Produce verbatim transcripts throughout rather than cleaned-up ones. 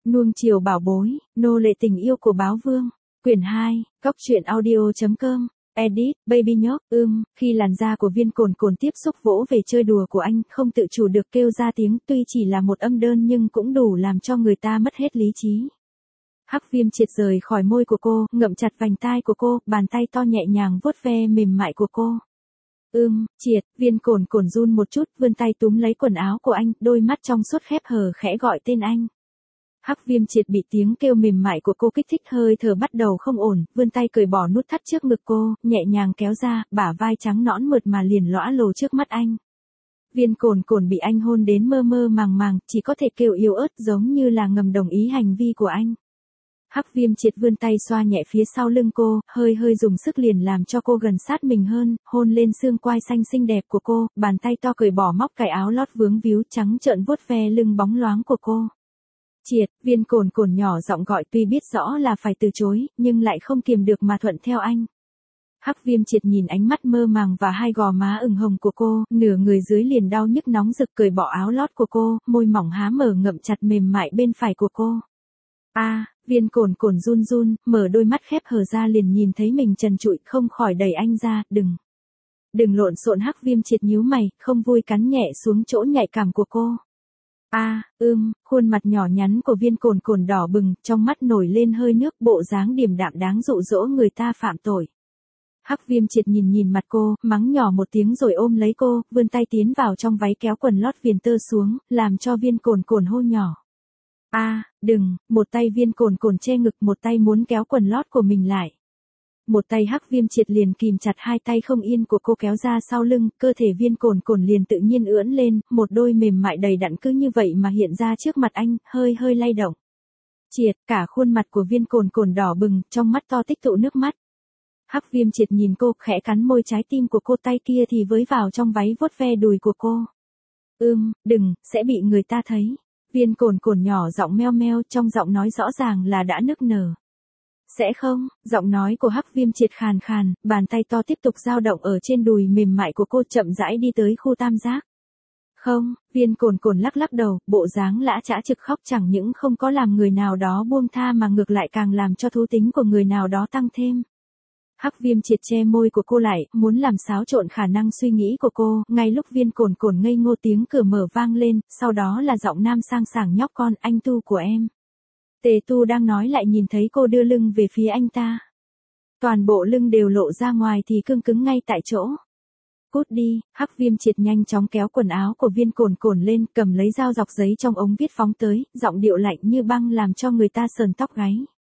Nuông chiều bảo bối, nô lệ tình yêu của báo vương. Quyển hai, Cóc truyện audio.com. Edit, Baby nhóc, ưm, khi làn da của Viên Cồn Cồn tiếp xúc vỗ về chơi đùa của anh, không tự chủ được kêu ra tiếng, tuy chỉ là một âm đơn nhưng cũng đủ làm cho người ta mất hết lý trí. Hắc Viêm triệt rời khỏi môi của cô, ngậm chặt vành tai của cô, bàn tay to nhẹ nhàng vuốt ve mềm mại của cô. Ưm, triệt, Viên Cồn Cồn run một chút, vươn tay túm lấy quần áo của anh, đôi mắt trong suốt khép hờ khẽ gọi tên anh. Hắc Viêm triệt bị tiếng kêu mềm mại của cô kích thích, hơi thở bắt đầu không ổn, vươn tay cởi bỏ nút thắt trước ngực cô, nhẹ nhàng kéo ra, bả vai trắng nõn mượt mà liền lõa lồ trước mắt anh. Viên Cồn Cồn bị anh hôn đến mơ mơ màng màng, chỉ có thể kêu yếu ớt giống như là ngầm đồng ý hành vi của anh. Hắc Viêm triệt vươn tay xoa nhẹ phía sau lưng cô, hơi hơi dùng sức liền làm cho cô gần sát mình hơn, hôn lên xương quai xanh xinh đẹp của cô, bàn tay to cởi bỏ móc cài áo lót vướng víu trắng trợn vuốt ve lưng bóng loáng của cô. Triệt, Viên Cồn Cồn nhỏ giọng gọi, tuy biết rõ là phải từ chối, nhưng lại không kiềm được mà thuận theo anh. Hắc Viêm triệt nhìn ánh mắt mơ màng và hai gò má ửng hồng của cô, nửa người dưới liền đau nhức nóng rực, cởi bỏ áo lót của cô, môi mỏng há mở ngậm chặt mềm mại bên phải của cô. A, à, Viên Cồn Cồn run run, mở đôi mắt khép hờ ra liền nhìn thấy mình trần trụi, không khỏi đẩy anh ra, đừng. Đừng lộn xộn. Hắc Viêm triệt nhíu mày, không vui cắn nhẹ xuống chỗ nhạy cảm của cô. A, à, ưm, khuôn mặt nhỏ nhắn của Viên Cồn Cồn đỏ bừng, trong mắt nổi lên hơi nước, bộ dáng điềm đạm đáng dụ dỗ người ta phạm tội. Hắc Viêm triệt nhìn nhìn mặt cô, mắng nhỏ một tiếng rồi ôm lấy cô, vươn tay tiến vào trong váy kéo quần lót viền tơ xuống, làm cho Viên Cồn Cồn hô nhỏ. A, à, đừng, một tay Viên Cồn Cồn che ngực, một tay muốn kéo quần lót của mình lại. Một tay Hắc Viêm triệt liền kìm chặt hai tay không yên của cô kéo ra sau lưng, cơ thể Viên Cồn Cồn liền tự nhiên ưỡn lên, một đôi mềm mại đầy đặn cứ như vậy mà hiện ra trước mặt anh, hơi hơi lay động. Triệt, cả khuôn mặt của Viên Cồn Cồn đỏ bừng, trong mắt to tích tụ nước mắt. Hắc Viêm triệt nhìn cô, khẽ cắn môi, trái tim của cô, tay kia thì với vào trong váy vuốt ve đùi của cô. Ưm, đừng, sẽ bị người ta thấy. Viên Cồn Cồn nhỏ giọng meo meo, trong giọng nói rõ ràng là đã nức nở. Sẽ không, giọng nói của Hắc Viêm triệt khàn khàn, bàn tay to tiếp tục dao động ở trên đùi mềm mại của cô, chậm rãi đi tới khu tam giác. Không, Viên Cồn Cồn lắc lắc đầu, bộ dáng lã chã trực khóc chẳng những không có làm người nào đó buông tha mà ngược lại càng làm cho thú tính của người nào đó tăng thêm. Hắc Viêm triệt che môi của cô lại, muốn làm xáo trộn khả năng suy nghĩ của cô, ngay lúc Viên Cồn Cồn ngây ngô tiếng cửa mở vang lên, sau đó là giọng nam sang sảng nhóc con, anh Tu của em. Tề Tu đang nói lại nhìn thấy cô đưa lưng về phía anh ta. Toàn bộ lưng đều lộ ra ngoài thì cương cứng ngay tại chỗ. Cút đi. Hắc Viêm triệt nhanh chóng kéo quần áo của Viên Cồn Cồn lên, cầm lấy dao dọc giấy trong ống viết phóng tới, giọng điệu lạnh như băng làm cho người ta sờn tóc gáy.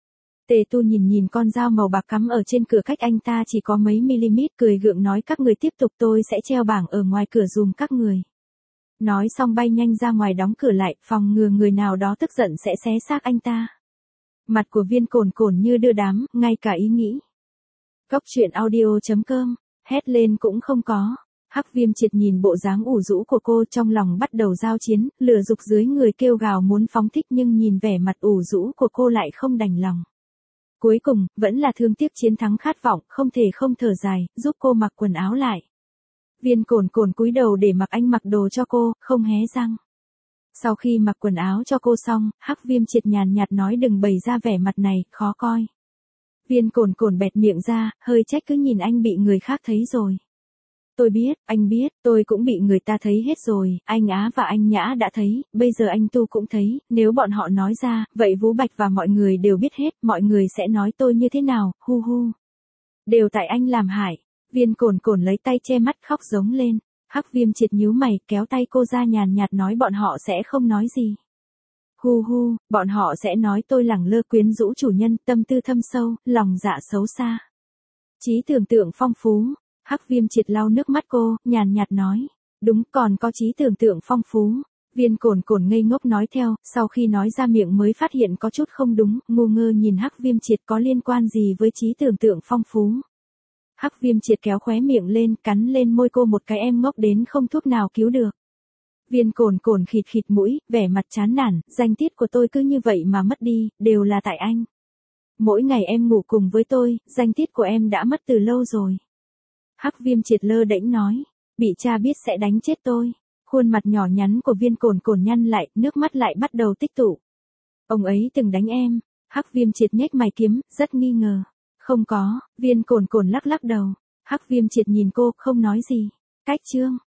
Tề Tu nhìn nhìn con dao màu bạc cắm ở trên cửa cách anh ta chỉ có mấy mm, cười gượng nói, các người tiếp tục, tôi sẽ treo bảng ở ngoài cửa dùm các người. Nói xong bay nhanh ra ngoài đóng cửa lại, phòng ngừa người nào đó tức giận sẽ xé xác anh ta. Mặt của Viên Cồn Cồn như đưa đám, ngay cả ý nghĩ. Cóc truyện audio.com, hét lên cũng không có. Hắc Viêm triệt nhìn bộ dáng ủ rũ của cô, trong lòng bắt đầu giao chiến, lửa dục dưới người kêu gào muốn phóng thích, nhưng nhìn vẻ mặt ủ rũ của cô lại không đành lòng. Cuối cùng, vẫn là thương tiếc chiến thắng khát vọng, không thể không thở dài, giúp cô mặc quần áo lại. Viên Cồn Cồn cúi đầu để mặc anh mặc đồ cho cô, không hé răng. Sau khi mặc quần áo cho cô xong, Hắc Viêm triệt nhàn nhạt nói, đừng bày ra vẻ mặt này, khó coi. Viên Cồn Cồn bẹt miệng ra, hơi trách cứ nhìn anh, bị người khác thấy rồi. Tôi biết, anh biết, tôi cũng bị người ta thấy hết rồi, anh Á và anh Nhã đã thấy, bây giờ anh Tu cũng thấy, nếu bọn họ nói ra, vậy Vũ Bạch và mọi người đều biết hết, mọi người sẽ nói tôi như thế nào, hu hu. Đều tại anh làm hại. Viên Cồn Cồn lấy tay che mắt khóc giống lên. Hắc Viêm triệt nhíu mày, kéo tay cô ra nhàn nhạt nói, bọn họ sẽ không nói gì. Hu hu, bọn họ sẽ nói tôi lẳng lơ quyến rũ chủ nhân, tâm tư thâm sâu, lòng dạ xấu xa. Trí tưởng tượng phong phú. Hắc Viêm triệt lau nước mắt cô, nhàn nhạt nói. Đúng, còn có trí tưởng tượng phong phú. Viên Cồn Cồn ngây ngốc nói theo, sau khi nói ra miệng mới phát hiện có chút không đúng, ngu ngơ nhìn Hắc Viêm triệt, có liên quan gì với trí tưởng tượng phong phú. Hắc Viêm triệt kéo khóe miệng lên, cắn lên môi cô một cái, em ngốc đến không thuốc nào cứu được. Viên Cồn Cồn khịt khịt mũi, vẻ mặt chán nản, danh tiết của tôi cứ như vậy mà mất đi, đều là tại anh. Mỗi ngày em ngủ cùng với tôi, danh tiết của em đã mất từ lâu rồi. Hắc Viêm triệt lơ đễnh nói, bị cha biết sẽ đánh chết tôi. Khuôn mặt nhỏ nhắn của Viên Cồn Cồn nhăn lại, nước mắt lại bắt đầu tích tụ. Ông ấy từng đánh em. Hắc Viêm Triệt nhếch mày kiếm, rất nghi ngờ. Không có, Viên Cổn Cổn lắc lắc đầu. Hắc Viêm Triệt nhìn cô, không nói gì. Cách chương.